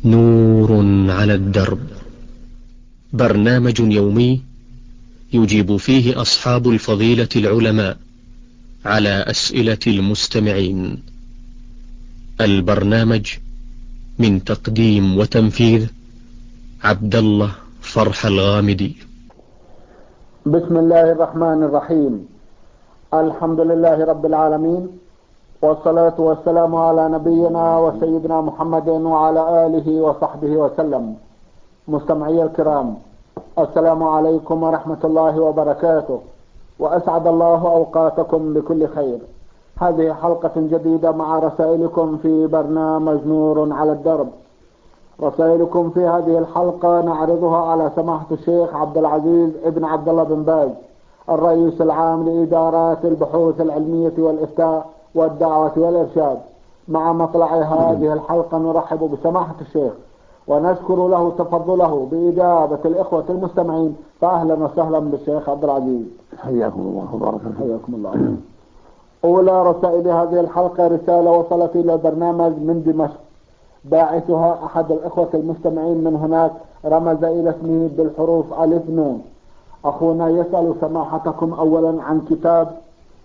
نور على الدرب، برنامج يومي يجيب فيه أصحاب الفضيلة العلماء على أسئلة المستمعين. البرنامج من تقديم وتنفيذ عبد الله فرح الغامدي. بسم الله الرحمن الرحيم. الحمد لله رب العالمين، والصلاة والسلام على نبينا وسيدنا محمد وعلى آله وصحبه وسلم. مستمعي الكرام، السلام عليكم ورحمة الله وبركاته، وأسعد الله أوقاتكم بكل خير. هذه حلقة جديدة مع رسائلكم في برنامج نور على الدرب. رسائلكم في هذه الحلقة نعرضها على سماحة الشيخ عبد العزيز ابن عبد الله بن باز، الرئيس العام لإدارات البحوث العلمية والإفتاء والدعوة والإرشاد. مع مطلع هذه الحلقة نرحب بسماحة الشيخ ونشكر له تفضله بإجابة الإخوة المستمعين. فأهلا وسهلا بالشيخ عبد العزيز. حياكم الله وبارك فيكم. حياكم الله. أولى رسائل هذه الحلقة رسالة وصلت إلى البرنامج من دمشق، باعثها أحد الإخوة المستمعين من هناك رمز إلى اسمه بالحروف ألف نون. أخونا يسأل سماحتكم أولا عن كتاب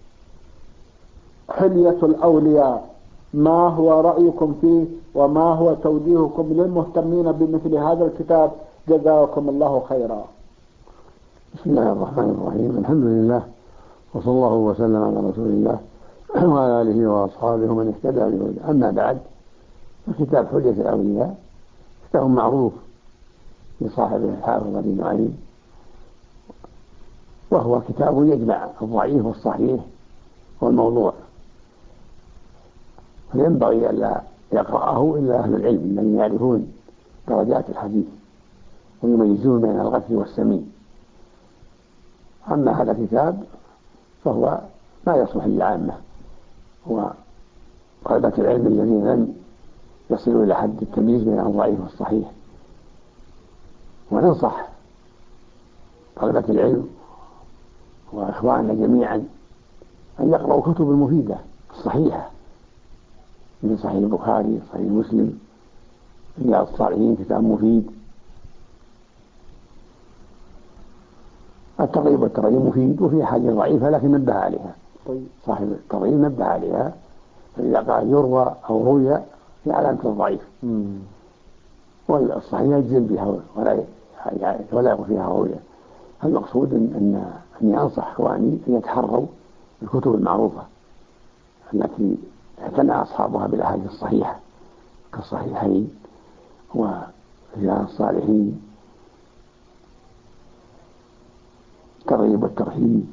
حلية الأولياء، ما هو رأيكم فيه وما هو توجيهكم للمهتمين بمثل هذا الكتاب؟ جزاكم الله خيرا. بسم الله الرحمن الرحيم. الحمد لله، وصلى الله وسلم على رسول الله وعلى آله وأصحابه ومن اهتدى بهداه. أما بعد، فكتاب حلية الأولياء كتاب معروف لصاحبه الحافظ أبي نعيم، وهو كتاب يجمع الضعيف والصحيح والموضوع، فينبغي ألا يقرأه إلا أهل العلم الذين يعرفون درجات الحديث ويميزون بين الغث والسمين. أما هذا الكتاب فهو ما يصلح للعامة وطلبة العلم الذين لم يصلوا إلى حد التمييز بين الضعيف والصحيح. وننصح طلبة العلم وإخواننا جميعا أن يقرأوا كتب المفيدة الصحيحة، من صحيح البخاري، صحيح مسلم، رياض الصالحين كتاب مفيد، الترغيب والترهيب مفيد، وفي حاجة ضعيفة لكن نبه عليها. صاحب الترغيب نبه عليها، فإذا قال يروى أو روي في علامة الضعيف، والصحيح يجزم بها ولا يكون فيها روية. المقصود أني أنصح إخواني أن يتحروا الكتب المعروفة التي اعتنى أصحابها بالأحاديث الصحيحة كالصحيحين ورياض الصالحين، الترغيب والترهيب،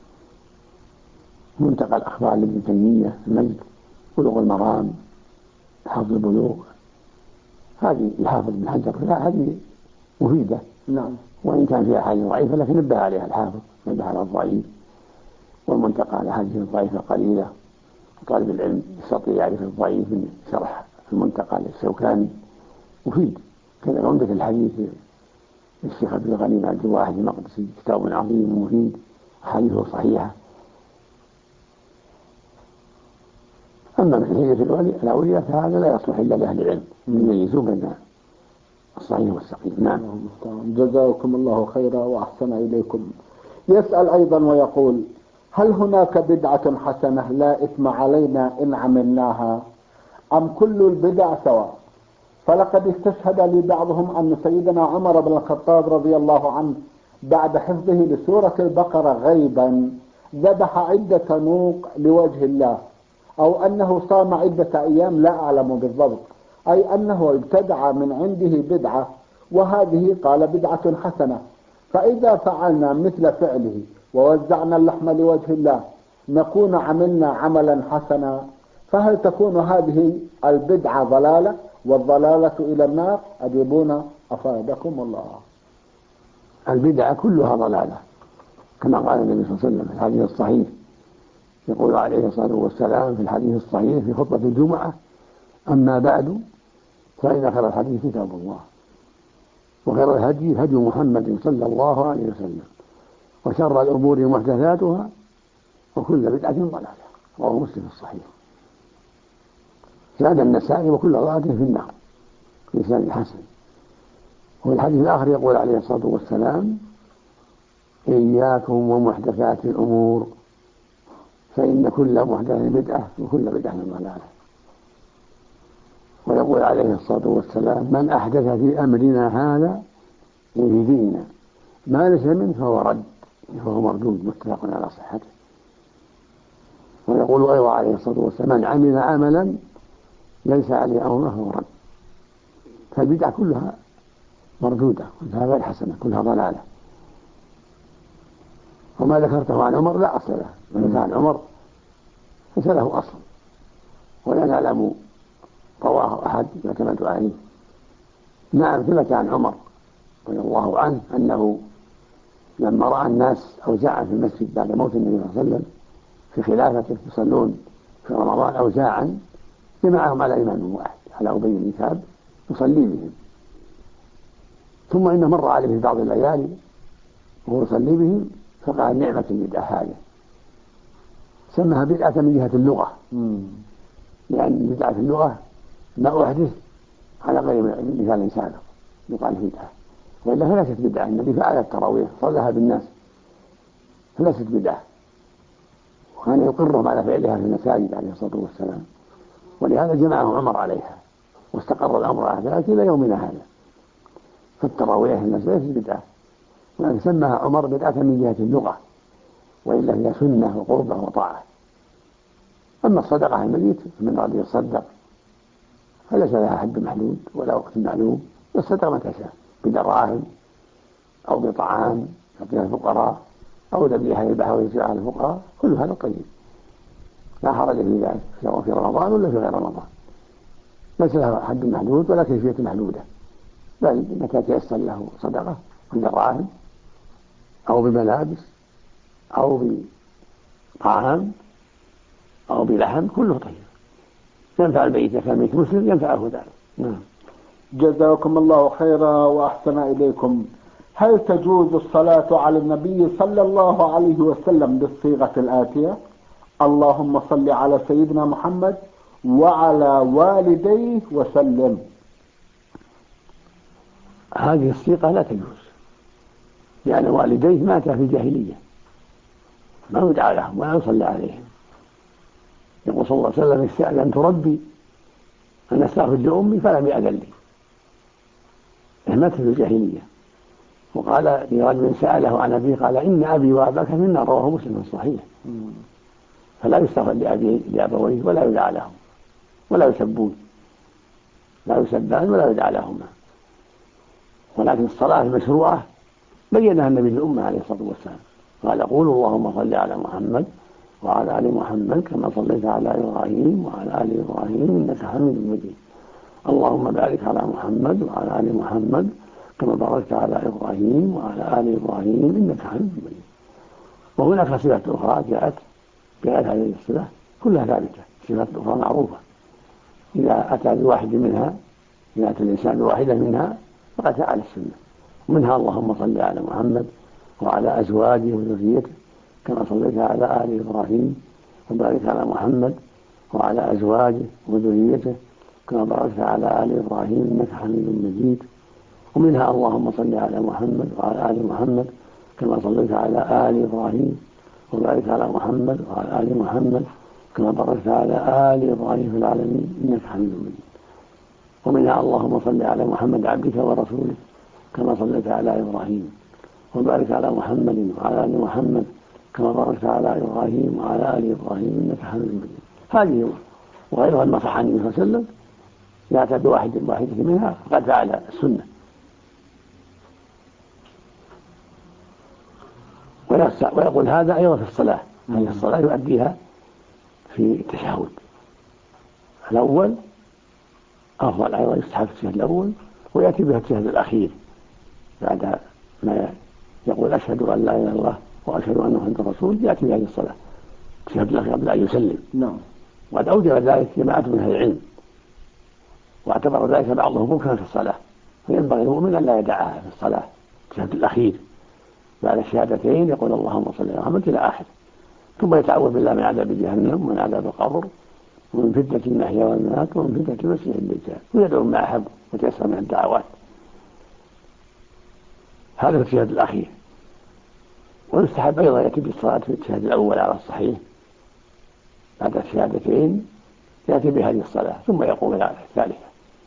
منتقى الأخبار لابن تيمية، المجد، بلوغ المرام، حفظ البلوغ. هذه الحافظ ابن حجر هذه مفيدة، نعم، وإن كان فيها حاجة ضعيفة لكن نبه عليها الحافظ، نبه على الضعيف. والمنتقى على حديث الضعيفة قليلة، وطالب العلم يستطيع يعرف الضعيف من شرح المنتقى للشوكاني مفيد. كذا عمدة الحديث الشيخ عبد الغني عبد الواحد المقدسي كتاب عظيم مفيد، أحاديثه صحيحة. أما من حلية الأولياء فهذا لا يصلح إلا لأهل العلم يميزون بين الصحيح والسقيم. نعم. جزاكم الله خيرا وأحسن إليكم. يسأل أيضا ويقول: هل هناك بدعة حسنة لا إثم علينا إن عملناها، أم كل البدع سواء؟ فلقد استشهد لي بعضهم أن سيدنا عمر بن الخطاب رضي الله عنه بعد حفظه لسورة البقرة غيبا ذبح عدة نوق لوجه الله، أو أنه صام عدة أيام، لا أعلم بالضبط، أي أنه ابتدع من عنده بدعة، وهذه قال بدعة حسنة. فإذا فعلنا مثل فعله ووزعنا اللحم لوجه الله نكون عملنا عملا حسنا، فهل تكون هذه البدعة ضلالة والضلالة إلى النار؟ أجيبونا أفادكم الله. البدعة كلها ضلالة، كما قال النبي صلى الله عليه وسلم في الحديث الصحيح، يقول عليه الصلاة والسلام في الحديث الصحيح في خطبة الجمعة: أما بعد فإن خير الحديث كتاب الله، وخير الهدي هدي محمد صلى الله عليه وسلم، وشر الأمور محدثاتها، وكل بدعة ضلالة. رواه مسلم الصحيح. زاد النسائي: وكل ضلالة في النار. بإسناد حسن. وفي الحديث الآخر يقول عليه الصلاة والسلام: إياكم ومحدثات الأمور فإن كل محدثة بدعة وكل بدعة ضلالة. ويقول عليه الصلاة والسلام: من أحدث في أمرنا هذا في ديننا ما ليس منه فهو رد، فهو مردود، متفق على صحته. ويقول أيضا عليه الصلاة والسلام: من عمل عملا ليس عليه أمره فهو رد. فالبدعة كلها مردودة، كلها غير حسنة، كلها ضلالة. وما ذكرته عن عمر لا أصل له، من عن عمر ليس له أصل ولا نعلم رواه أحد يعتمد عليه. نعم، ثبت عن عمر رضي الله عنه أنه لما رأى الناس أوزاعا في المسجد بعد موت النبي صلى الله عليه وسلم في خلافته يصلون في رمضان أوزاعا، جمعهم على إمام واحد، على أبي بن كعب، يصلي بهم. ثم إنه مر عليه في بعض الليالي وهو يصلي بهم فقال: نعمة البدعة هذه. سمها بدعة من جهة اللغة، لأن بدعة في اللغة ما أحدث على غير مثال سابق يقال بدعة، وإلا فليست بدعة. النبي فعل التراويح صلىها بالناس فليست بدعة، وكان يقرهم على فعلها في المساجد عليه الصلاة والسلام، ولهذا جمعه عمر عليها واستقر الأمر على ذلك إلى يومنا هذا. فالتراويح المسجد ليست بدعة، ولكن سماها عمر بدعة من جهة اللغة، وإلا هي سنة وقربة وطاعة. أما الصدقة على الميت فمن رضي يصدق فليس لها حد محدود ولا وقت معلوم، يصدق متى شاء بدراهم أو بطعام يعطيها الفقراء أو ذبيحة يذبحها ويوزعها على الفقراء، كل هذا طيب لا حرج في ذلك، سواء في رمضان ولا في غير رمضان. ليس لها حد محدود ولا كيفية محدودة، بل متى تيسر له صدقة بدراهم أو بملابس أو بطعام أو بلحم كله طيب، ينفع البيت كميت مسلم ينفعه ذلك. نعم. جزاكم الله خيرا وأحسن إليكم. هل تجوز الصلاة على النبي صلى الله عليه وسلم بالصيغة الآتية: اللهم صل على سيدنا محمد وعلى والديه وسلم؟ هذه الصيغة لا تجوز، لأن والديه ماتا في الجاهلية، ما يدعى لهم ولا يصلى عليهم. يقول صلى الله عليه وسلم: استأذنت ربي أن أستغفر لأمي فلم يأذن لي، مات في الجاهلية. وقال لرجل سأله عن أبيه قال: إن أبي وأباك في النار، رواه مسلم الصحيح. فلا يستغفر لأبويه ولا يدعى لهم ولا يسبون، لا يسبان ولا يدعى لهما. ولكن الصلاة المشروعة بينها النبي للأمة عليه الصلاة والسلام، قال: قولوا اللهم صل على محمد وعلى آل محمد كما صليت على إبراهيم وعلى آل إبراهيم إنك حميد مجيد، اللهم بارك على محمد وعلى آل محمد كما باركت على إبراهيم وعلى آل إبراهيم إنك حميد مجيد. وهناك صفات أخرى جاءت هذه الصفات كلها ثابتة، صفات أخرى معروفة، إذا أتى بواحد منها، إذا أتى الإنسان بواحدة منها فقد فعل السنة. ومنها اللهم صل على محمد وعلى أزواجه وذريته كما صليت على آل إبراهيم وبارك على محمد وعلى أزواجه وذريته كما باركت على آل إبراهيم إنك حميد مجيد. ومنها اللهم صل على محمد وعلى آل محمد كما صليت على آل إبراهيم وبارك على محمد وعلى آل محمد كما باركت على آل إبراهيم في العالمين إنك حميد مجيد. ومنها اللهم صل على محمد عبدك ورسولك كما صليت على إبراهيم وبارك على محمد وعلى آل محمد كما باركت على إبراهيم وعلى آل إبراهيم إنك حميد مجيد. هذه وغيرها ما صح عن النبي صلى الله عليه وسلم، لا أتى بواحدة منها فقد فعل السنة. ويقول هذا أيضا في الصلاة، هذه الصلاة يؤديها في التشهد الأول أفضل، أيضا يستحب التشهد الأول ويأتي بها التشهد الأخير بعد ما يقول أشهد أن لا إله إلا الله وأشهد أن محمدا رسول، يأتي بهذه الصلاة التشهد الأخير قبل أن يسلم. نعم. وقد أوجب ذلك جماعة من أهل العلم، واعتبر ذلك بعضهم ممكنا في الصلاة، فينبغي المؤمن أن لا يدعها في الصلاة التشهد الأخير بعد الشهادتين يقول اللهم صل على محمد إلى آخر، ثم يتعوذ بالله من عذاب جهنم ومن عذاب القبر ومن فتنة المحيا والممات ومن فتنة المسيح الدجال، ويدعو ما أحب وتيسر من الدعوات. هذا في الشهادة الأخير. ويستحب أيضا يأتي بالصلاة في الشهادة الأول على الصحيح، بعد الشهادتين يأتي بهذه الصلاة ثم يقوم إلى الثالثة.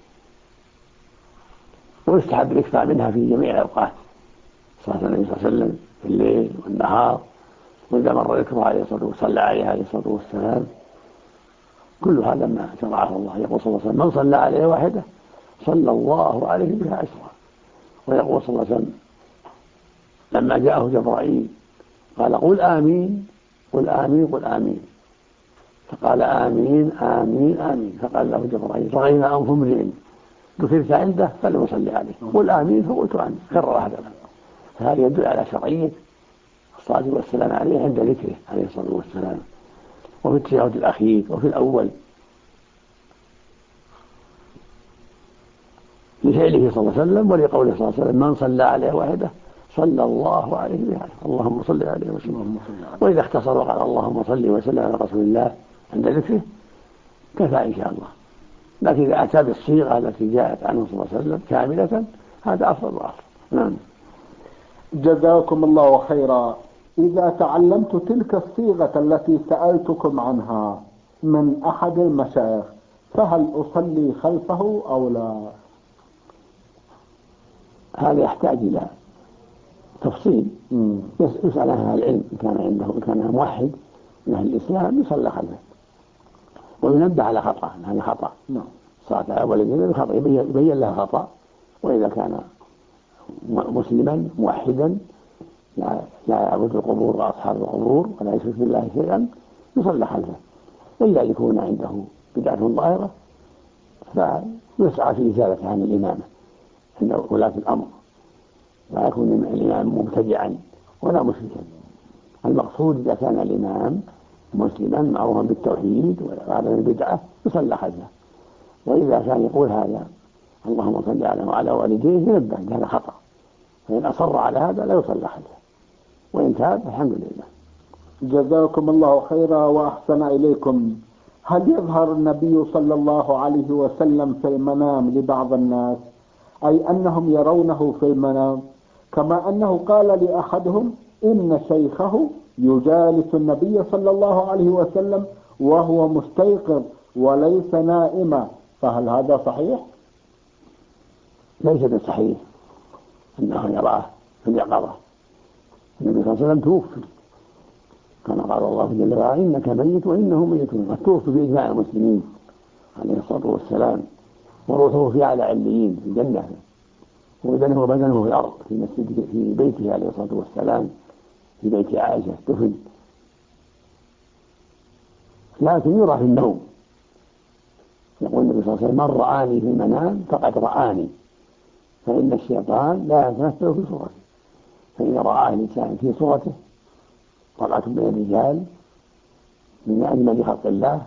ويستحب الإكثار منها في جميع الأوقات، صلاة النبي صلى الله عليه وسلم في الليل والنهار، وإذا مر ذكره عليه الصلاة والسلام صلى عليه عليه الصلاة والسلام. كل هذا ما شرعه الله. يقول صلى الله عليه وسلم: من صلى عليه واحدة صلى الله عليه بها عشرا. ويقول صلى الله عليه وسلم لما جاءه جبرائيل قال: قل آمين قل آمين قل آمين، فقال: آمين آمين آمين. فقال له جبرائيل: رغم أنف امرئ ذكرت عنده فليصلي عليه، قل آمين فقلت آمين، كرر هذا. فهذا يدل على شرعية الصلاة والسلام عليه عند ذكره عليه الصلاة والسلام، وفي التشهد الأخير وفي الأول، لفعله صلى الله عليه وسلم ولقوله صلى الله عليه وسلم: من صلى عليه واحدة صلى الله عليه بها. اللهم صل عليه وسلم. وإذا اختصر وقال: اللهم صل وسلم على رسول الله عند ذكره كفى إن شاء الله. لكن إذا أتى بالصيغة التي جاءت عنه صلى الله عليه وسلم كاملة هذا أفضل وأفضل. نعم. جزاكم الله خيرا. إذا تعلمت تلك الصيغة التي سألتكم عنها من أحد المشايخ فهل أصلي خلفه أو لا؟ هذا يحتاج إلى تفصيل. يسأل عنها العلم إن كان عنده، إن كان موحد من أهل الإسلام يصلى خلفه، وينبه على خطأ، هذا خطأ. صلاة أول خطأ يبين لها خطأ. وإذا كان مسلما موحدا لا يعبد القبور وأصحاب القبور ولا يشرك بالله شيئا يصلى خلفه. إلا يكون عنده بدعة ظاهرة فيسعى في إزالة عن الإمامة عند ولاة الأمر، لا يكون الإمام مبتدعا ولا مشركا. المقصود إذا كان الإمام مسلما معروفا بالتوحيد وعدم البدعة يصلى خلفه. وإذا كان يقول هذا اللهم صل على وعلى والديه ينبه هذا خطأ، فإن أصر على هذا لا يصلى خلفه، وإن تاب الحمد لله. جزاكم الله خيرا وأحسن إليكم. هل يظهر النبي صلى الله عليه وسلم في المنام لبعض الناس، أي أنهم يرونه في المنام، كما أنه قال لأحدهم إن شيخه يجالس النبي صلى الله عليه وسلم وهو مستيقظ وليس نائما، فهل هذا صحيح؟ ليس بالصحيح أنه يراه في اليقظة. النبي صلى الله عليه وسلم توفي، كما قال الله جل وعلا: إنك ميت وإنهم ميتون. التوفي بإجماع المسلمين عليه الصلاة والسلام، وروحه في أعلى عليين في الجنة، وبدنه في الأرض في مسجد في بيته عليه الصلاة والسلام في بيت عائشة دفن. لكن يرى في النوم. يقول النبي صلى الله عليه وسلم: من رآني في المنام فقد رآني، فإن الشيطان لا يتمثل في صورته. فإذا رآه الإنسان في صورته طلعت من الرجال من أجمل خلق الله،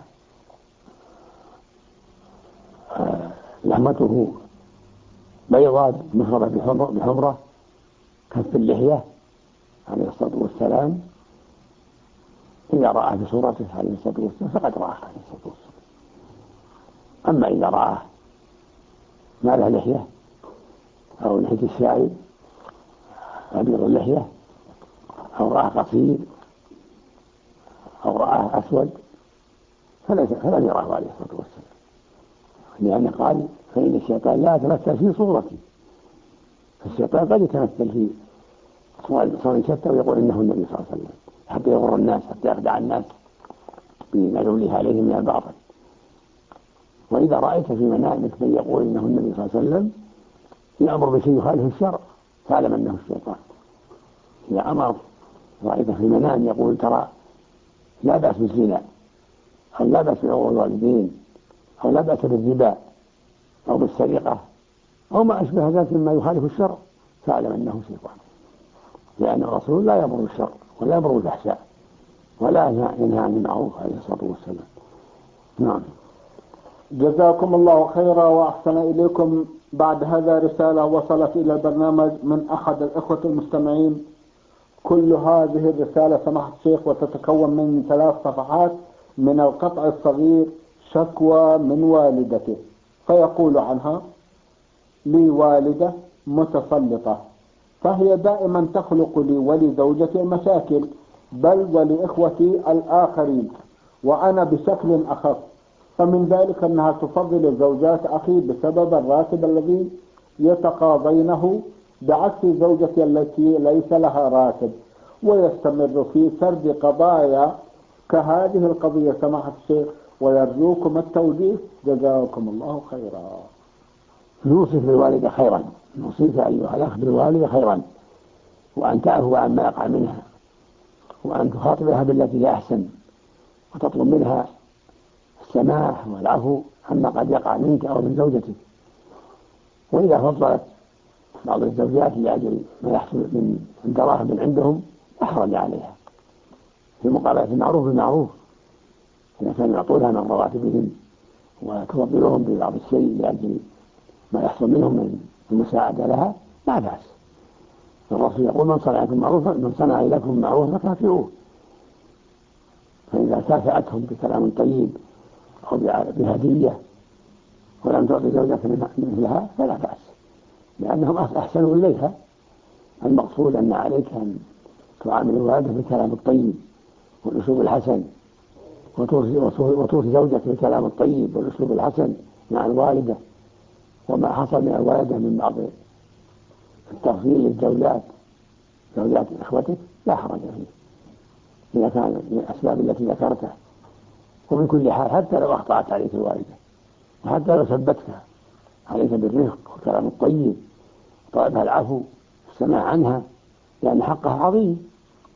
لحمته بيضاء مخضرة بحمرة كف اللحية عليه الصلاة والسلام، إذا رآه في صورته عليه الصلاة والسلام فقد رآه عليه الصلاة والسلام. أما إذا رآه ما له لحية أو لحية الشاعر أبيض اللحية، أو رآه قصير أو رآه أسود فلم يراه عليه الصلاة والسلام، لأنه قال: فإن الشيطان لا يتمثل في صورتي. فالشيطان قد يتمثل في صور شتى ويقول إنه النبي صلى الله عليه وسلم حتى يغر الناس، حتى يخدع الناس بما يوليه عليهم من الباطل. وإذا رأيت في منامك من يقول إنه النبي صلى الله عليه وسلم يأمر بشيء يخالف الشرع فاعلم أنه الشيطان. إذا أمر رأيت في منام يقول ترى لا بأس بالزنا أو لا بأس بعقوق الوالدين أو لا بأس بالربا أو بالسرقة أو ما أشبه ذلك مما يخالف الشرع فاعلم أنه شيطان، لأن الرسول لا يأمر بالشر ولا يأمر بالفحشاء ولا ينهى عن المعروف عليه الصلاة والسلام. نعم. جزاكم الله خيرا وأحسن إليكم. بعد هذا رسالة وصلت إلى البرنامج من أحد الإخوة المستمعين. كل هذه الرسالة سماحة الشيخ وتتكون من 3 صفحات من القطع الصغير شكوى من والدته فيقول عنها: لي والدة متسلطة، فهي دائما تخلق لي ولزوجتي مشاكل، بل ولإخوتي الآخرين، وأنا بشكل أخف. فمن ذلك أنها تفضل زوجات أخي بسبب الراتب الذي يتقاضينه، بعكس زوجتي التي ليس لها راتب. ويستمر في سرد قضايا كهذه القضية سماحة الشيخ، ويرجوكم التوجيه، جزاكم الله خيرا. نوصف بالوالدة خيرا، نوصيك أيها الأخ بالوالدة خيرا، وأن تعفو عما يقع منها، وأن تخاطبها بالتي هي أحسن، وتطلب منها السماح والعفو عما قد يقع منك أو من زوجتك. وإذا فضلت بعض الزوجات لأجل ما يحصل من دراهم من عندهم لا حرج عليها في مقابلة المعروف بالمعروف، إذا كانوا يعطونها من رواتبهم وتفضلهم ببعض الشيء لأجل ما يحصل منهم من المساعدة لها لا بأس. الرسول يقول: من صنع لكم معروفا فكافئوه. فإذا كافأتهم بكلام طيب أو بهدية ولم تعطي زوجك مثلها فلا بأس، لأنهم أحسنوا إليها. المقصود أن عليك أن تعامل الوالدة بالكلام الطيب والأسلوب الحسن، وتوصي زوجك بالكلام الطيب والأسلوب الحسن مع الوالدة. وما حصل من الوالدة من بعض التفضيل للزوجات زوجات إخوتك لا حرج فيه إذا كان من الأسباب التي ذكرتها. ومن كل حال حتى لو أخطأت عليك الوالدة، وحتى لو سبتك، عليك بالرفق والكلام الطيب، وطلبها العفو والسماع عنها، لأن حقها عظيم.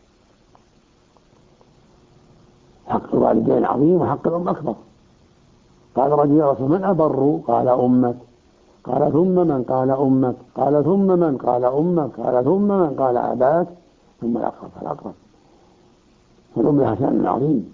حق الوالدين عظيم وحق الأم أكبر. قال رجل: يا رسول من أبر؟ قال أمك. قال: ثم من؟ قال أمك. قال: ثم من؟ قال أمك. قال: ثم من؟ قال أباك. ثم الأقرب فالأقرب. فالأم لها شأن عظيم،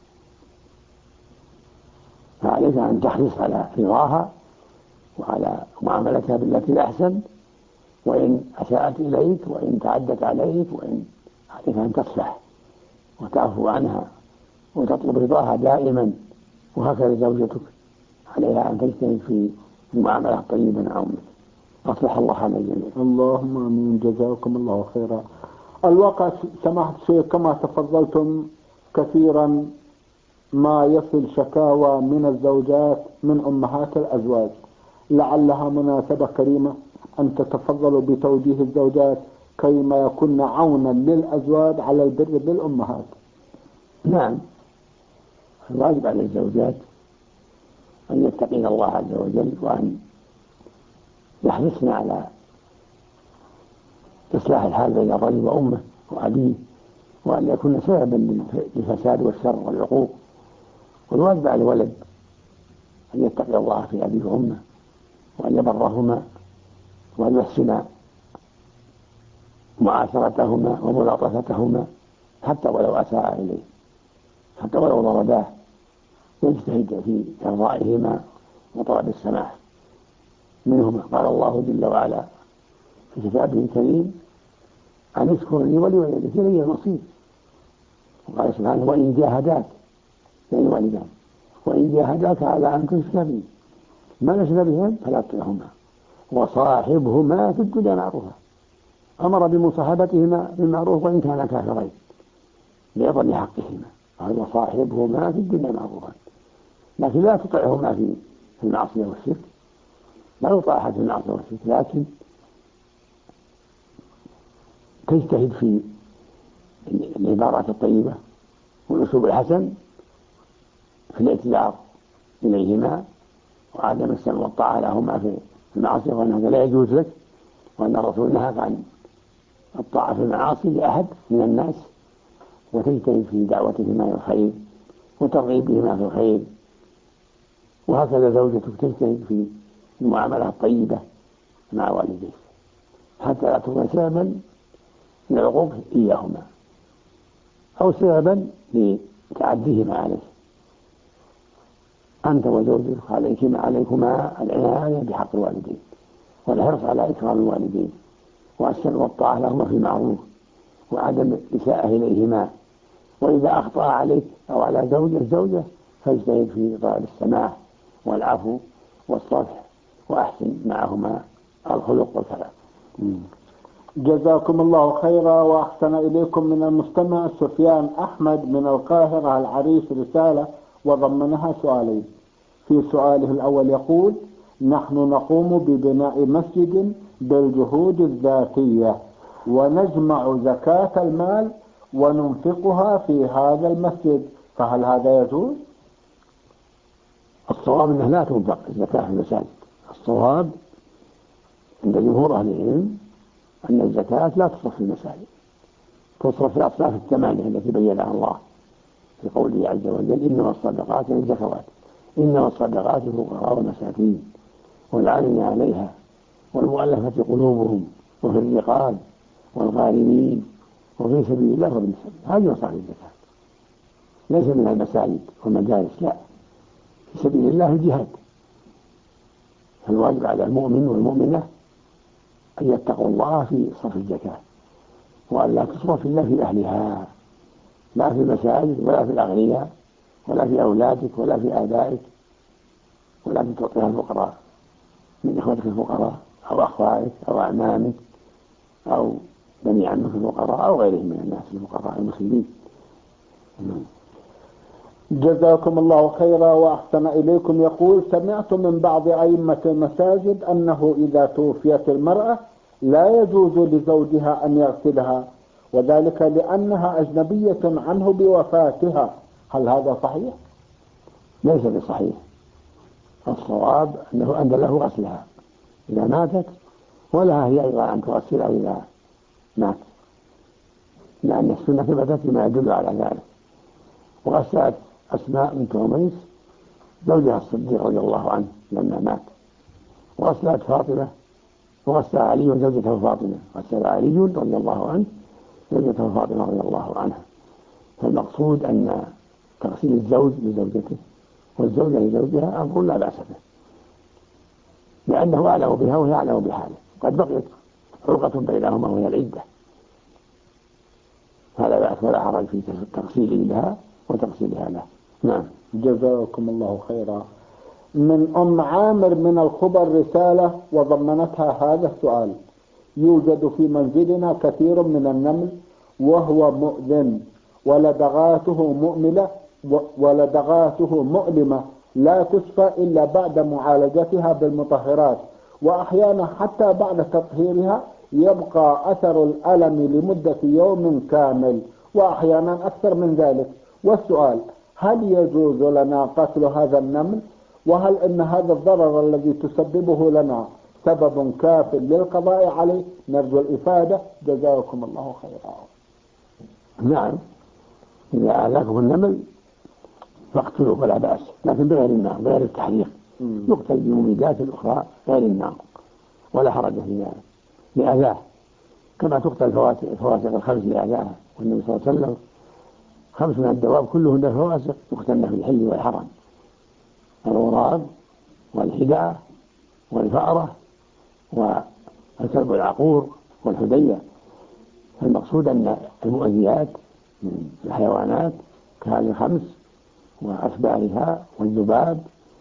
فعليك أن تحرص على رضاها وعلى معاملتها بالتي أحسن، وإن أساءت إليك وإن تعدت عليك وإن عليك أن تصفح وتعفو عنها وتطلب رضاها دائما. وهكذا زوجتك عليها أن تجتهد في المعاملة الطيبة مع أمك. أصلح الله على الجميع. اللهم آمين، جزاكم الله خيرا. الواقع سماحة الشيخ كما تفضلتم كثيرا ما يصل شكاوى من الزوجات من أمهات الأزواج، لعلها مناسبة كريمة أن تتفضلوا بتوجيه الزوجات كيما يكون عونا للأزواج على البر بالأمهات. نعم، الواجب على الزوجات أن يتقين الله عز وجل، وأن يحرصن على إصلاح الحال بين الرجل وأمه وأبيه، وأن يكون سببا للفساد والشر والعقوق. والواجب على الولد أن يتقي الله في أبيه وأمه، وأن يبرهما، وأن يحسن معاشرتهما وملاطفتهما حتى ولو أساء إليه، حتى ولو ضرباه، يجتهد في إرضائهما وطلب السماح منهما. قال الله جل وعلا في كتابه الكريم: أن اشكر لي ولوالديك إلي المصير. وقال سبحانه: وإن جاهداك، يعني والدان، وإن جاهداك على أن تشرك بي ما ليس بهم فلا تطعهما وصاحبهما في الدنيا معروفا. أمر بمصاحبتهما بالمعروف وإن كانا كافرين لعظم حقهما، قال: وصاحبهما في الدنيا معروفا. لكن لا تطعهما في المعصية والشرك، لا يطاع أحد في المعصية والشرك، لكن تجتهد في العبارات الطيبة والأسلوب الحسن في الاعتذار إليهما، وعدم السمع والطاعة لهما في المعصية، وأن هذا لا يجوز لك، وأن الرسول نهى عن الطاعة في المعاصي لأحد من الناس، وتجتهد في دعوتهما إلى الخير وترغيبهما في الخير. وهكذا زوجتك تجتهد في المعاملة الطيبة مع والديك حتى لا تكون سببا للعقوق إياهما أو سببا لتعديهما عليه. أنت وزوجك عليكما العناية بحق الوالدين والحرص على إكرام الوالدين والسمع والطاعة لهما في المعروف وعدم الإساءة إليهما. وإذا أخطأ عليك أو على الزوجة فاجتهد في طلب السماح والعفو والصفح، وأحسن معهما الخلق والكلام. جزاكم الله خيرا وأحسن إليكم. من المستمع سفيان أحمد من القاهرة العريش رسالة وضمنها سؤالين. في سؤاله الأول يقول: نحن نقوم ببناء مسجد بالجهود الذاتية ونجمع زكاة المال وننفقها في هذا المسجد، فهل هذا يجوز؟ الصواب أنه لا تنفق الزكاة في المساجد. الصواب عند جمهور أهل العلم أن الزكاة لا تصرف في المساجد، تصرف في الأصناف الثمانية التي بينها الله في قوله عز وجل: إنما الصدقات للزكوات، إنما الصدقات للفقراء والمساكين والعاملين عليها والمؤلفة قلوبهم وفي الرقاب والغارمين وفي سبيل الله وابن السبيل. هذه مصارف الزكاة، ليس من المساجد والمدارس، لا، في سبيل الله الجهاد. فالواجب على المؤمن والمؤمنة أن يتقوا الله في صرف الزكاة، وأن لا تصرف إلا في أهلها، لا في المساجد ولا في الأغنياء ولا في أولادك ولا في آبائك، ولكن تعطيها الفقراء من إخوتك الفقراء أو أخوائك أو أعمامك أو بني عمك الفقراء أو غيرهم من الناس الفقراء المسلمين. جزاكم الله خيرا وأحسن إليكم. يقول: سمعت من بعض أئمة المساجد أنه إذا توفيت المرأة لا يجوز لزوجها أن يغسلها، وذلك لأنها أجنبية عنه بوفاتها، هل هذا صحيح؟ ليس بصحيح. الصواب أن له غسلها إذا ماتت، ولها هي أيضا أن تغسلها إذا مات، لأن السنة ثبتت بما يدل على ذلك. وغسلت أسماء بنت عميس زوجها الصديق رضي الله عنه لما مات، وغسلت فاطمة، وغسل علي وزوجته فاطمة، غسل علي رضي الله عنه زوجته فاطمة رضي الله عنها. فالمقصود أن تغسيل الزوج لزوجته والزوجة لزوجها أمر لا بأس به، لأنه أعلم بها وهي أعلم بحاله، قد بقيت عرقة بينهما وهي العدة، فلا بأس ولا حرج في تغسيله لها وتغسيلها له. نعم. جزاكم الله خيرا. من أم عامر من الخبر رسالة وضمنتها هذا السؤال: يوجد في منزلنا كثير من النمل وهو مؤذن، ولدغاته مؤلمة لا تشفى إلا بعد معالجتها بالمطهرات، وأحيانا حتى بعد تطهيرها يبقى أثر الألم لمدة يوم كامل، وأحيانا أكثر من ذلك. والسؤال: هل يجوز لنا قتل هذا النمل؟ وهل إن هذا الضرر الذي تسببه لنا سبب كاف للقضاء عليه؟ نرجو الإفادة، جزاكم الله خيرا. نعم، إذا آذاكم النمل فاقتلوا ولا بأس، لكن بغير النار، بغير التحريق، يقتل بمبيدات الأخرى غير النار ولا حرج في ذلك لأذاه، كما تقتل الفواسق الخمس لأذاها. والنبي صلى الله عليه وسلم 5 من الدواب كلهن فواسق يقتلن في الحل والحرم: الغراب والحداء والفأرة والكلب العقور والحدية. فالمقصود أن المؤذيات من الحيوانات كهذه 5 وأشباهها والذباب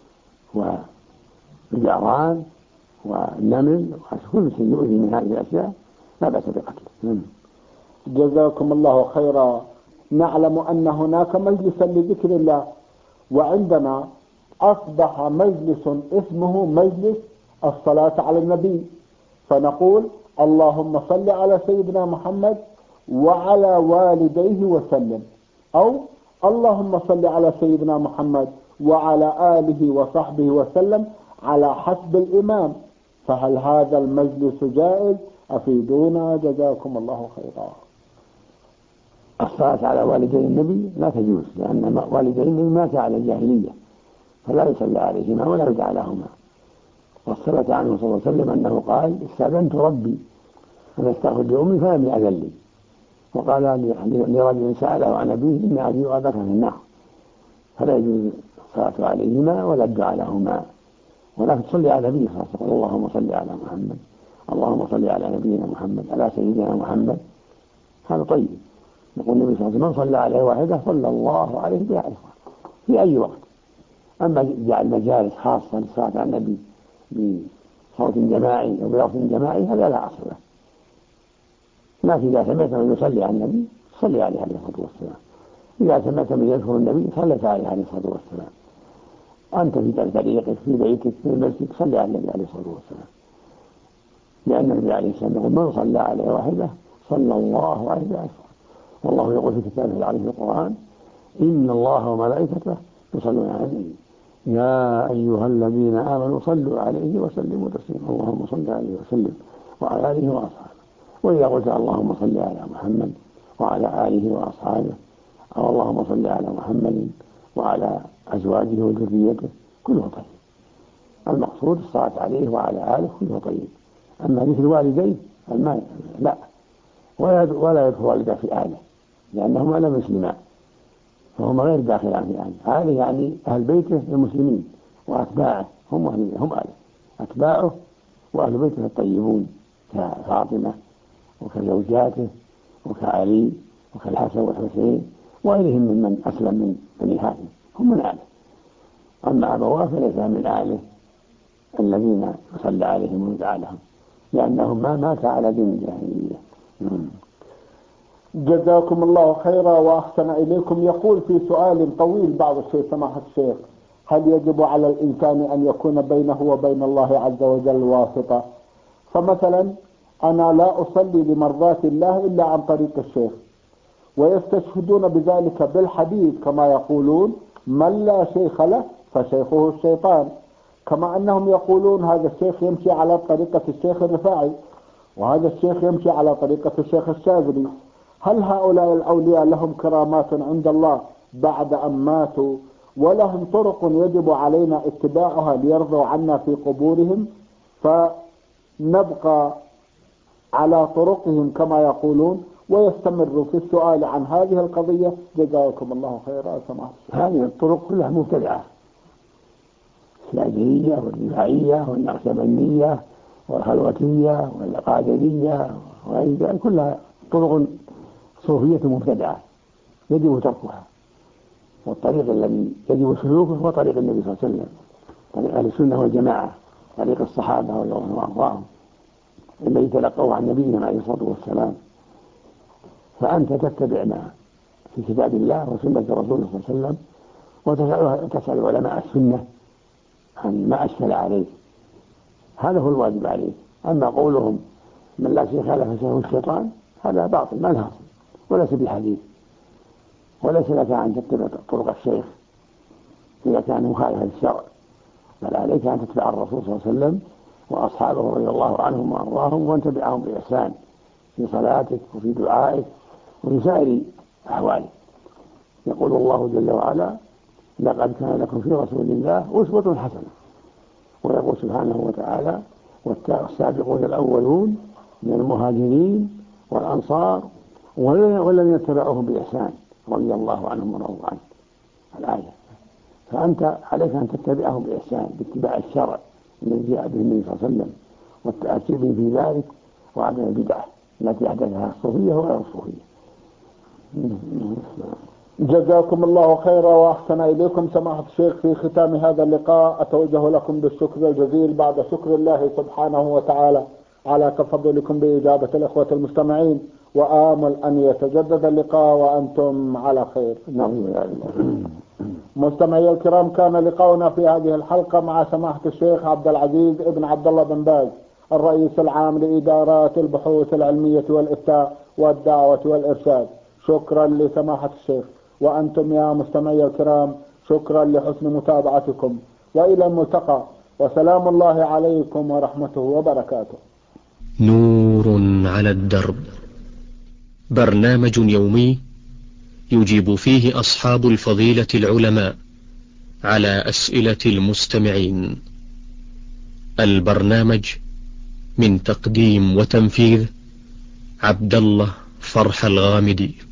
والجعران والنمل وكل شيء يؤذي من هذه الأشياء لا بأس بقتله. جزاكم الله خيرا. نعلم أن هناك مجلسا لذكر الله، وعندنا أصبح مجلس اسمه مجلس الصلاة على النبي، فنقول: اللهم صل على سيدنا محمد وعلى والديه وسلم، أو اللهم صل على سيدنا محمد وعلى آله وصحبه وسلم، على حسب الإمام. فهل هذا المجلس جائز؟ أفيدونا جزاكم الله خيرا. الصلاة على والدي النبي لا تجوز، لأن والدي النبي مات على الجاهلية، فلا يصلى عليهما ولا يدعى لهما. والصلاة عنه صلى الله عليه وسلم أنه قال: استأذنت ربي أن أستغفر لأمي فلم يأذن لي. وقال لرجل سأله عن أبيه: إن أبي وأباك في النار، فلا يجوز الصلاة عليهما ولا الدعاء لهما، ولكن تصلي على النبي صلى الله عليه وسلم: اللهم صل على محمد، اللهم صل على نبينا محمد، على سيدنا محمد. هذا طيب. يقول النبي صلى الله عليه وسلم: من صلى عليه واحدة صلى الله عليه بها 10 في أي وقت، أما جعل مجالس خاصة للصلاة على النبي بصوت جماعي أو بلفظ جماعي هذا لا أصل له، لكن إذا سمعت من يصلي على النبي صلي عليه عليه الصلاة والسلام، إذا سمعت من يذكر النبي صليت عليه عليه الصلاة والسلام، أنت في طريقك في بيتك في المسجد صلي على النبي عليه الصلاة والسلام، لأن النبي عليه السلام يقول من صلى عليه واحدة صلى الله عليه وسلم، والله يقول في كتابه العظيم في القرآن إن الله وملائكته يصلون على النبي يا أيها الذين آمنوا صلوا عليه وسلموا تسليما، اللهم صل عليه وسلم وعلى آله وأصحابه. وإذا قلت اللهم صل على محمد وعلى آله وأصحابه أو اللهم صل على محمد وعلى أزواجه وذريته كله طيب، المقصود الصلاة عليه وعلى آله كله طيب. أما ذكر والديه لا، ولا يذكر والده في آله لأنهما لم يسلما، فهم غير داخلان في آله. آله يعني أهل بيته المسلمين وأتباعه هم آله، أتباعه وأهل بيته الطيبون كفاطمة وكزوجاته وكعلي وكالحسن والحسين وغيرهم ممن أسلم من بني هاشم هم من آله. أما أبواه فليس من آله الذين يصلى عليهم ويدعى لهم لأنهم ما مات على دين الجاهلية. جزاكم الله خيرا وأحسن إليكم. يقول في سؤال طويل بعض الشيء سماحة الشيخ: هل يجب على الإنسان أن يكون بينه وبين الله عز وجل واسطة؟ فمثلا أنا لا أصلي لمرضاة الله إلا عن طريق الشيخ، ويستشهدون بذلك بالحديث كما يقولون من لا شيخ له فشيخه الشيطان، كما أنهم يقولون هذا الشيخ يمشي على طريقة الشيخ الرفاعي وهذا الشيخ يمشي على طريقة الشيخ الشاذلي. هل هؤلاء الأولياء لهم كرامات عند الله بعد أن ماتوا ولهم طرق يجب علينا اتباعها ليرضوا عنا في قبورهم فنبقى على طرقهم كما يقولون ويستمروا في السؤال عن هذه القضية؟ جزاكم الله خيرا. سماحة هذه الطرق كلها مبتدعة، الشاذلية والرفاعية والنقشبندية والخلوتية والقادرية وغير ذلك كلها طرق صوفية مبتدعة يجب تركها، والطريق الذي يجب سلوكه هو طريق النبي صلى الله عليه وسلم، طريق أهل السنة والجماعة، طريق الصحابة رضي الله عنهم وأرضاهم الذي تلقوه عن نبينا عليه الصلاة والسلام. فأنت تتبع ما في كتاب الله وسنة رسوله صلى الله عليه وسلم وتسأل علماء السنة عن ما أشكل عليك، هذا هو الواجب عليك. أما قولهم من لا شيخ له فشيخه الشيطان هذا باطل ما له أصل وليس بالحديث، وليس لك أن تتبع طرق الشيخ إذا كان مخالفا للشرع، بل عليك أن تتبع الرسول صلى الله عليه وسلم وأصحابه رضي الله عنهم وأرضاهم وأن تبعهم بإحسان في صلاتك وفي دعائك وفي سائر أحوالك. يقول الله جل وعلا لقد كان لكم في رسول الله أسوة حسنة، ويقول سبحانه وتعالى والسابقون الأولون من المهاجرين والأنصار والذين اتبعوهم بإحسان رضي الله عنهم ورضوا عنه الآية. فأنت عليك أن تتبعهم بإحسان باتباع الشرع الذي جاء به النبي صلى الله عليه وسلم والتأكيد في ذلك وعدم البدعة التي أحدثها الصوفية وغير الصوفية. جزاكم الله خيرا وأحسن إليكم. سماحة الشيخ في ختام هذا اللقاء أتوجه لكم بالشكر الجزيل بعد شكر الله سبحانه وتعالى على تفضلكم بإجابة الإخوة المستمعين، وآمل أن يتجدد اللقاء وأنتم على خير. مستمعي الكرام، كان لقاؤنا في هذه الحلقة مع سماحة الشيخ عبد العزيز ابن عبد الله بن باز الرئيس العام لإدارات البحوث العلمية والإفتاء والدعوة والإرشاد. شكرا لسماحة الشيخ، وأنتم يا مستمعي الكرام شكرا لحسن متابعتكم، وإلى الملتقى، وسلام الله عليكم ورحمته وبركاته. نور على الدرب، برنامج يومي يجيب فيه أصحاب الفضيلة العلماء على أسئلة المستمعين. البرنامج من تقديم وتنفيذ عبد الله فرح الغامدي.